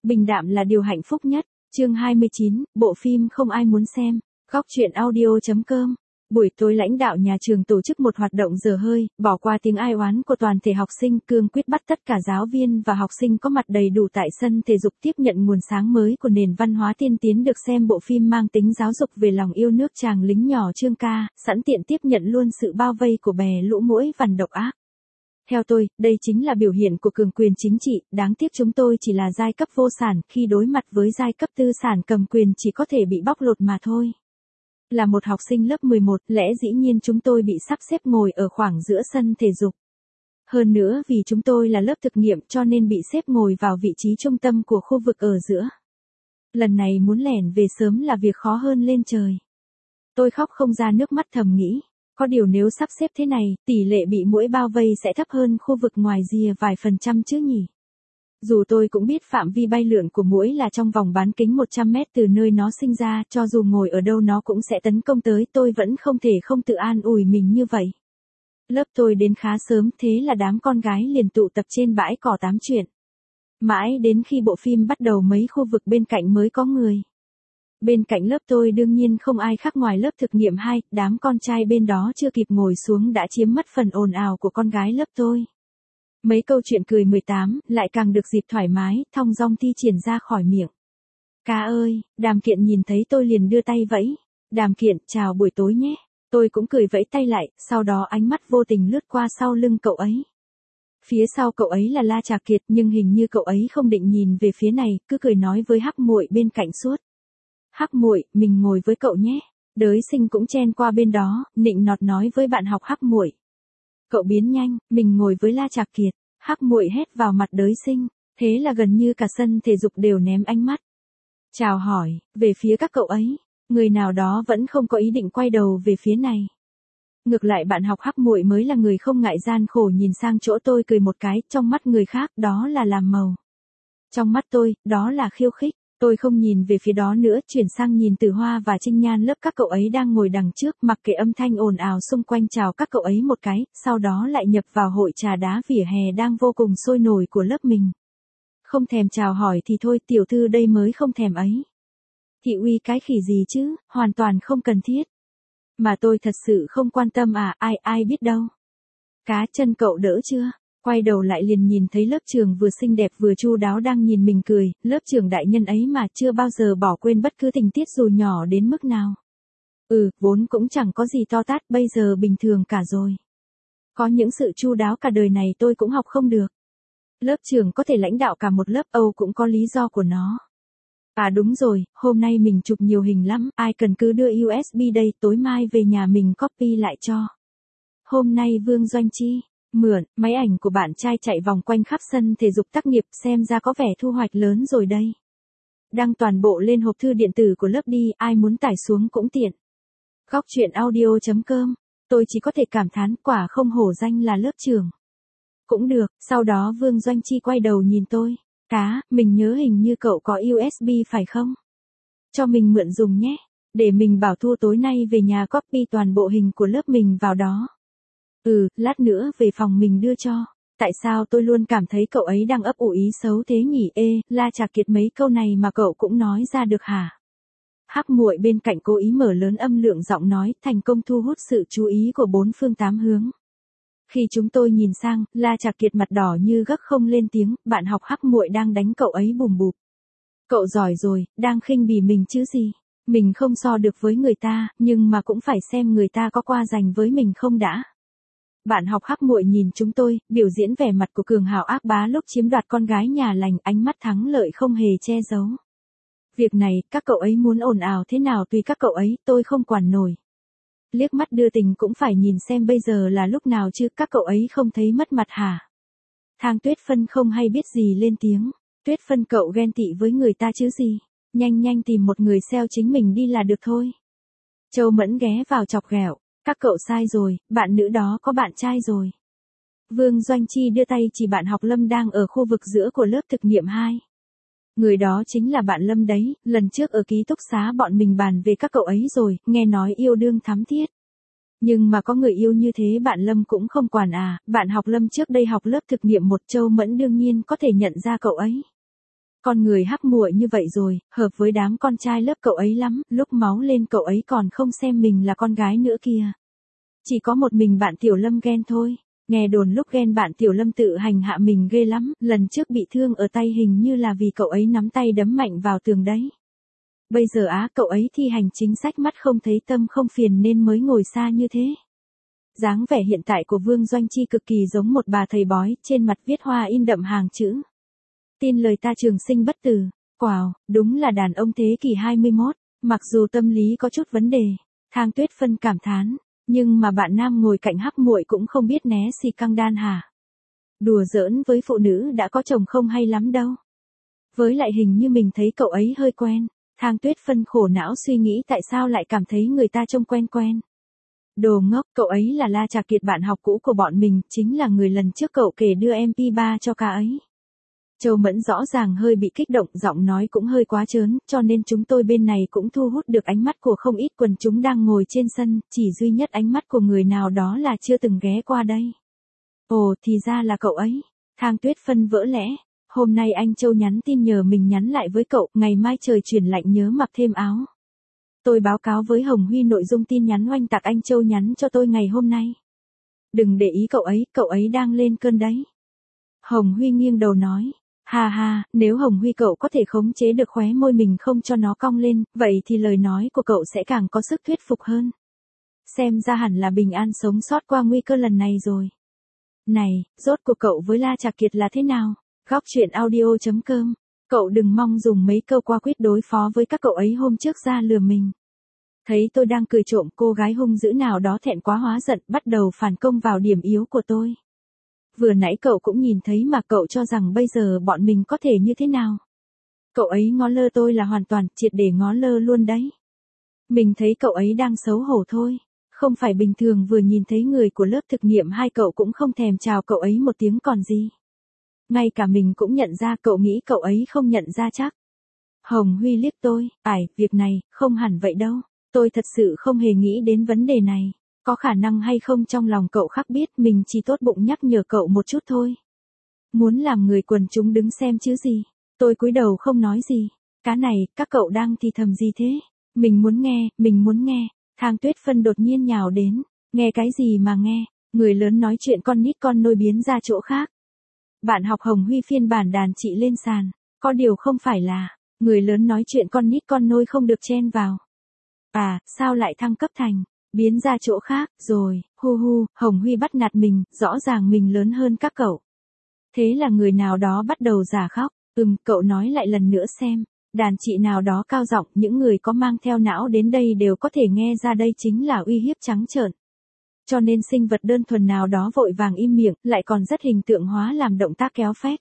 Bình đạm là điều hạnh phúc nhất. Chương 29, bộ phim không ai muốn xem. Góc truyện audio.com. Buổi tối lãnh đạo nhà trường tổ chức một hoạt động dở hơi, bỏ qua tiếng ai oán của toàn thể học sinh, cương quyết bắt tất cả giáo viên và học sinh có mặt đầy đủ tại sân thể dục tiếp nhận nguồn sáng mới của nền văn hóa tiên tiến được xem bộ phim mang tính giáo dục về lòng yêu nước chàng lính nhỏ Trương Ca, sẵn tiện tiếp nhận luôn sự bao vây của bè lũ muỗi vằn độc ác. Theo tôi, đây chính là biểu hiện của cường quyền chính trị, đáng tiếc chúng tôi chỉ là giai cấp vô sản, khi đối mặt với giai cấp tư sản cầm quyền chỉ có thể bị bóc lột mà thôi. Là một học sinh lớp 11, lẽ dĩ nhiên chúng tôi bị sắp xếp ngồi ở khoảng giữa sân thể dục. Hơn nữa vì chúng tôi là lớp thực nghiệm cho nên bị xếp ngồi vào vị trí trung tâm của khu vực ở giữa. Lần này muốn lẻn về sớm là việc khó hơn lên trời. Tôi khóc không ra nước mắt thầm nghĩ. Có điều nếu sắp xếp thế này, tỷ lệ bị muỗi bao vây sẽ thấp hơn khu vực ngoài rìa vài % chứ nhỉ? Dù tôi cũng biết phạm vi bay lượn của muỗi là trong vòng bán kính 100 mét từ nơi nó sinh ra, cho dù ngồi ở đâu nó cũng sẽ tấn công tới, tôi vẫn không thể không tự an ủi mình như vậy. Lớp tôi đến khá sớm, thế là đám con gái liền tụ tập trên bãi cỏ tám chuyện. Mãi đến khi bộ phim bắt đầu mấy khu vực bên cạnh mới có người. Bên cạnh lớp tôi đương nhiên không ai khác ngoài lớp thực nghiệm 2, đám con trai bên đó chưa kịp ngồi xuống đã chiếm mất phần ồn ào của con gái lớp tôi. Mấy câu chuyện cười 18, lại càng được dịp thoải mái, thong dong thi triển ra khỏi miệng. Ca ơi, Đàm Kiện nhìn thấy tôi liền đưa tay vẫy. Đàm Kiện, chào buổi tối nhé. Tôi cũng cười vẫy tay lại, sau đó ánh mắt vô tình lướt qua sau lưng cậu ấy. Phía sau cậu ấy là La Trà Kiệt nhưng hình như cậu ấy không định nhìn về phía này, cứ cười nói với Hắc Muội bên cạnh suốt. Hắc Muội, mình ngồi với cậu nhé. Đới Sinh cũng chen qua bên đó, nịnh nọt nói với bạn học Hắc Muội. Cậu biến nhanh, mình ngồi với La Trạc Kiệt. Hắc Muội hét vào mặt Đới Sinh, thế là gần như cả sân thể dục đều ném ánh mắt. Chào hỏi, về phía các cậu ấy, người nào đó vẫn không có ý định quay đầu về phía này. Ngược lại bạn học Hắc Muội mới là người không ngại gian khổ nhìn sang chỗ tôi cười một cái, trong mắt người khác đó là làm màu. Trong mắt tôi, đó là khiêu khích. Tôi không nhìn về phía đó nữa, chuyển sang nhìn Tử Hoa và Trinh Nhan lớp các cậu ấy đang ngồi đằng trước, mặc kệ âm thanh ồn ào xung quanh chào các cậu ấy một cái, sau đó lại nhập vào hội trà đá vỉa hè đang vô cùng sôi nổi của lớp mình. Không thèm chào hỏi thì thôi, tiểu thư đây mới không thèm ấy. Thị uy cái khỉ gì chứ, hoàn toàn không cần thiết. Mà tôi thật sự không quan tâm à, ai biết đâu. Cá chân cậu đỡ chưa? Quay đầu lại liền nhìn thấy lớp trưởng vừa xinh đẹp vừa chu đáo đang nhìn mình cười, lớp trưởng đại nhân ấy mà chưa bao giờ bỏ quên bất cứ tình tiết dù nhỏ đến mức nào. Vốn cũng chẳng có gì to tát, bây giờ bình thường cả rồi. Có những sự chu đáo cả đời này tôi cũng học không được. Lớp trưởng có thể lãnh đạo cả một lớp Âu cũng có lý do của nó. À đúng rồi, hôm nay mình chụp nhiều hình lắm, ai cần cứ đưa USB đây, tối mai về nhà mình copy lại cho. Hôm nay Vương Doanh Chi mượn máy ảnh của bạn trai chạy vòng quanh khắp sân thể dục tác nghiệp, xem ra có vẻ thu hoạch lớn rồi đây. Đăng toàn bộ lên hộp thư điện tử của lớp đi, ai muốn tải xuống cũng tiện. Góc truyện audio.com. Tôi chỉ có thể cảm thán quả không hổ danh là lớp trưởng. Cũng được, sau đó Vương Doanh Chi quay đầu nhìn tôi. Cá, mình nhớ hình như cậu có USB phải không? Cho mình mượn dùng nhé, để mình bảo Thu tối nay về nhà copy toàn bộ hình của lớp mình vào đó. Lát nữa về phòng mình đưa cho. Tại sao tôi luôn cảm thấy cậu ấy đang ấp ủ ý xấu thế nhỉ? La Trà Kiệt mấy câu này mà cậu cũng nói ra được hả? Hắc Muội bên cạnh cố ý mở lớn âm lượng giọng nói, thành công thu hút sự chú ý của bốn phương tám hướng. Khi chúng tôi nhìn sang, La Trà Kiệt mặt đỏ như gấc không lên tiếng, bạn học Hắc Muội đang đánh cậu ấy bùm bụp. Cậu giỏi rồi, đang khinh bỉ mình chứ gì? Mình không so được với người ta, nhưng mà cũng phải xem người ta có qua giành với mình không đã. Bạn học Hắc Muội nhìn chúng tôi, biểu diễn vẻ mặt của cường hào ác bá lúc chiếm đoạt con gái nhà lành, ánh mắt thắng lợi không hề che giấu. Việc này, các cậu ấy muốn ồn ào thế nào tùy các cậu ấy, tôi không quản nổi. Liếc mắt đưa tình cũng phải nhìn xem bây giờ là lúc nào chứ, các cậu ấy không thấy mất mặt hả? Thang Tuyết Phân không hay biết gì lên tiếng. Tuyết Phân cậu ghen tị với người ta chứ gì? Nhanh tìm một người sale chính mình đi là được thôi. Châu Mẫn ghé vào chọc ghẹo. Các cậu sai rồi, bạn nữ đó có bạn trai rồi. Vương Doanh Chi đưa tay chỉ bạn học Lâm đang ở khu vực giữa của lớp thực nghiệm 2. Người đó chính là bạn Lâm đấy, lần trước ở ký túc xá bọn mình bàn về các cậu ấy rồi, nghe nói yêu đương thắm thiết. Nhưng mà có người yêu như thế bạn Lâm cũng không quản à, bạn học Lâm trước đây học lớp thực nghiệm 1, Châu Mẫn đương nhiên có thể nhận ra cậu ấy. Con người hắc muội như vậy rồi, hợp với đám con trai lớp cậu ấy lắm, lúc máu lên cậu ấy còn không xem mình là con gái nữa kìa. Chỉ có một mình bạn Tiểu Lâm ghen thôi. Nghe đồn lúc ghen bạn Tiểu Lâm tự hành hạ mình ghê lắm, lần trước bị thương ở tay hình như là vì cậu ấy nắm tay đấm mạnh vào tường đấy. Bây giờ cậu ấy thi hành chính sách mắt không thấy tâm không phiền nên mới ngồi xa như thế. Dáng vẻ hiện tại của Vương Doanh Chi cực kỳ giống một bà thầy bói, trên mặt viết hoa in đậm hàng chữ. Tin lời ta trường sinh bất tử. Wow, đúng là đàn ông thế kỷ 21, mặc dù tâm lý có chút vấn đề. Thang Tuyết Phân cảm thán, nhưng mà bạn nam ngồi cạnh hắc muội cũng không biết né xì căng đan hả? Đùa giỡn với phụ nữ đã có chồng không hay lắm đâu. Với lại hình như mình thấy cậu ấy hơi quen. Thang Tuyết Phân khổ não suy nghĩ tại sao lại cảm thấy người ta trông quen quen. Đồ ngốc, cậu ấy là La Trà Kiệt bạn học cũ của bọn mình, chính là người lần trước cậu kể đưa MP3 cho ca ấy. Châu Mẫn rõ ràng hơi bị kích động, giọng nói cũng hơi quá trớn, cho nên chúng tôi bên này cũng thu hút được ánh mắt của không ít quần chúng đang ngồi trên sân, chỉ duy nhất ánh mắt của người nào đó là chưa từng ghé qua đây. Ồ, thì ra là cậu ấy. Thang Tuyết Phân vỡ lẽ. Hôm nay anh Châu nhắn tin nhờ mình nhắn lại với cậu, ngày mai trời chuyển lạnh nhớ mặc thêm áo. Tôi báo cáo với Hồng Huy nội dung tin nhắn oanh tạc anh Châu nhắn cho tôi ngày hôm nay. Đừng để ý cậu ấy đang lên cơn đấy. Hồng Huy nghiêng đầu nói. Ha ha, nếu Hồng Huy cậu có thể khống chế được khóe môi mình không cho nó cong lên, vậy thì lời nói của cậu sẽ càng có sức thuyết phục hơn. Xem ra hẳn là bình an sống sót qua nguy cơ lần này rồi. Này, rốt cuộc cậu với La Trà Kiệt là thế nào? Góc truyện audio.com. Cậu đừng mong dùng mấy câu qua quyết đối phó với các cậu ấy hôm trước ra lừa mình. Thấy tôi đang cười trộm, cô gái hung dữ nào đó thẹn quá hóa giận, bắt đầu phản công vào điểm yếu của tôi. Vừa nãy cậu cũng nhìn thấy mà cậu cho rằng bây giờ bọn mình có thể như thế nào. Cậu ấy ngó lơ tôi là hoàn toàn triệt để ngó lơ luôn đấy. Mình thấy cậu ấy đang xấu hổ thôi. Không phải bình thường vừa nhìn thấy người của lớp thực nghiệm hai cậu cũng không thèm chào cậu ấy một tiếng còn gì. Ngay cả mình cũng nhận ra, cậu nghĩ cậu ấy không nhận ra chắc. Hồng Huy liếc tôi, việc này, không hẳn vậy đâu. Tôi thật sự không hề nghĩ đến vấn đề này. Có khả năng hay không trong lòng cậu khác biết, mình chỉ tốt bụng nhắc nhở cậu một chút thôi. Muốn làm người quần chúng đứng xem chứ gì. Tôi cúi đầu không nói gì. Cá này, các cậu đang thì thầm gì thế? Mình muốn nghe. Thang Tuyết Phân đột nhiên nhào đến. Nghe cái gì mà nghe? Người lớn nói chuyện con nít con nôi biến ra chỗ khác. Bạn học Hồng Huy phiên bản đàn chị lên sàn. Có điều không phải là, người lớn nói chuyện con nít con nôi không được chen vào. Sao lại thăng cấp thành, biến ra chỗ khác, rồi, Hồng Huy bắt nạt mình, rõ ràng mình lớn hơn các cậu. Thế là người nào đó bắt đầu giả khóc, cậu nói lại lần nữa xem. Đàn chị nào đó cao giọng, những người có mang theo não đến đây đều có thể nghe ra đây chính là uy hiếp trắng trợn. Cho nên sinh vật đơn thuần nào đó vội vàng im miệng, lại còn rất hình tượng hóa làm động tác kéo phét.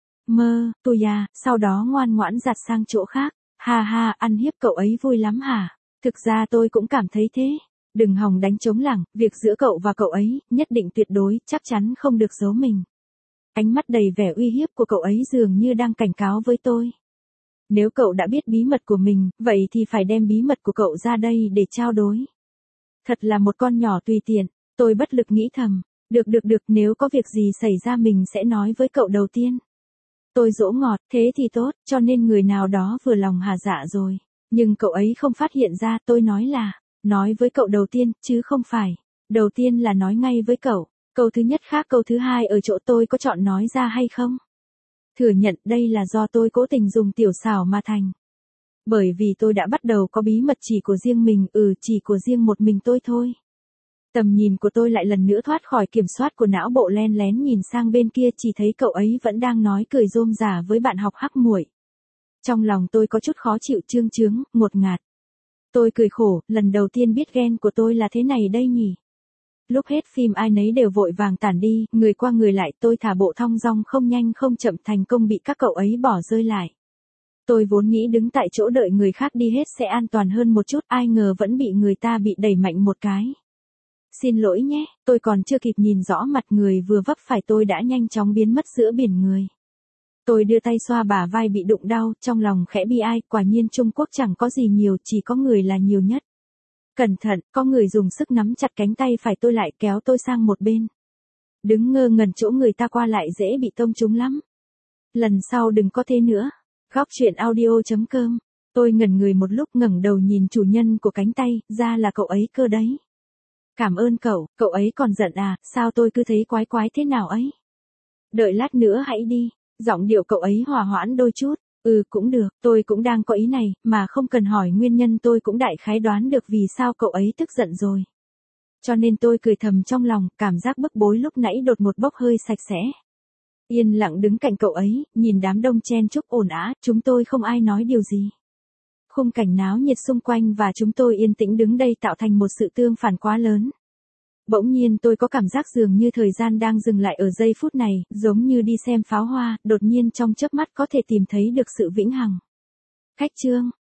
Sau đó ngoan ngoãn giặt sang chỗ khác. Ha, ăn hiếp cậu ấy vui lắm hả? Thực ra tôi cũng cảm thấy thế. Đừng hòng đánh trống lảng, việc giữa cậu và cậu ấy, nhất định tuyệt đối, chắc chắn không được giấu mình. Ánh mắt đầy vẻ uy hiếp của cậu ấy dường như đang cảnh cáo với tôi. Nếu cậu đã biết bí mật của mình, vậy thì phải đem bí mật của cậu ra đây để trao đổi. Thật là một con nhỏ tùy tiện, tôi bất lực nghĩ thầm. Được, nếu có việc gì xảy ra mình sẽ nói với cậu đầu tiên. Tôi dỗ ngọt, thế thì tốt, cho nên người nào đó vừa lòng hà dạ rồi. Nhưng cậu ấy không phát hiện ra, tôi nói với cậu đầu tiên, chứ không phải. Đầu tiên là nói ngay với cậu. Câu thứ nhất khác câu thứ hai ở chỗ tôi có chọn nói ra hay không? Thừa nhận đây là do tôi cố tình dùng tiểu xảo mà thành. Bởi vì tôi đã bắt đầu có bí mật chỉ của riêng mình, chỉ của riêng một mình tôi thôi. Tầm nhìn của tôi lại lần nữa thoát khỏi kiểm soát của não bộ, len lén nhìn sang bên kia, chỉ thấy cậu ấy vẫn đang nói cười rôm rả với bạn học hắc muội. Trong lòng tôi có chút khó chịu, chướng, ngột ngạt. Tôi cười khổ, lần đầu tiên biết ghen của tôi là thế này đây nhỉ. Lúc hết phim ai nấy đều vội vàng tản đi, người qua người lại, tôi thả bộ thong dong không nhanh không chậm, thành công bị các cậu ấy bỏ rơi lại. Tôi vốn nghĩ đứng tại chỗ đợi người khác đi hết sẽ an toàn hơn một chút, ai ngờ vẫn bị người ta bị đẩy mạnh một cái. Xin lỗi nhé, tôi còn chưa kịp nhìn rõ mặt người vừa vấp phải tôi đã nhanh chóng biến mất giữa biển người. Tôi đưa tay xoa bả vai bị đụng đau, trong lòng khẽ bi ai, quả nhiên Trung Quốc chẳng có gì nhiều, chỉ có người là nhiều nhất. Cẩn thận, có người dùng sức nắm chặt cánh tay phải tôi lại, kéo tôi sang một bên. Đứng ngơ ngẩn chỗ người ta qua lại dễ bị tông trúng lắm. Lần sau đừng có thế nữa. Góc chuyện audio.com. Tôi ngẩn người một lúc ngẩng đầu nhìn chủ nhân của cánh tay, ra là cậu ấy cơ đấy. Cảm ơn cậu ấy còn giận à, sao tôi cứ thấy quái quái thế nào ấy. Đợi lát nữa hãy đi, giọng điệu cậu ấy hòa hoãn đôi chút. Cũng được, tôi cũng đang có ý này, mà không cần hỏi nguyên nhân tôi cũng đại khái đoán được vì sao cậu ấy tức giận rồi. Cho nên tôi cười thầm trong lòng, cảm giác bức bối lúc nãy đột một bốc hơi sạch sẽ. Yên lặng đứng cạnh cậu ấy, nhìn đám đông chen chúc ồn ào, chúng tôi không ai nói điều gì. Khung cảnh náo nhiệt xung quanh và chúng tôi yên tĩnh đứng đây tạo thành một sự tương phản quá lớn. Bỗng nhiên tôi có cảm giác dường như thời gian đang dừng lại ở giây phút này, giống như đi xem pháo hoa, đột nhiên trong chớp mắt có thể tìm thấy được sự vĩnh hằng. Khách trương,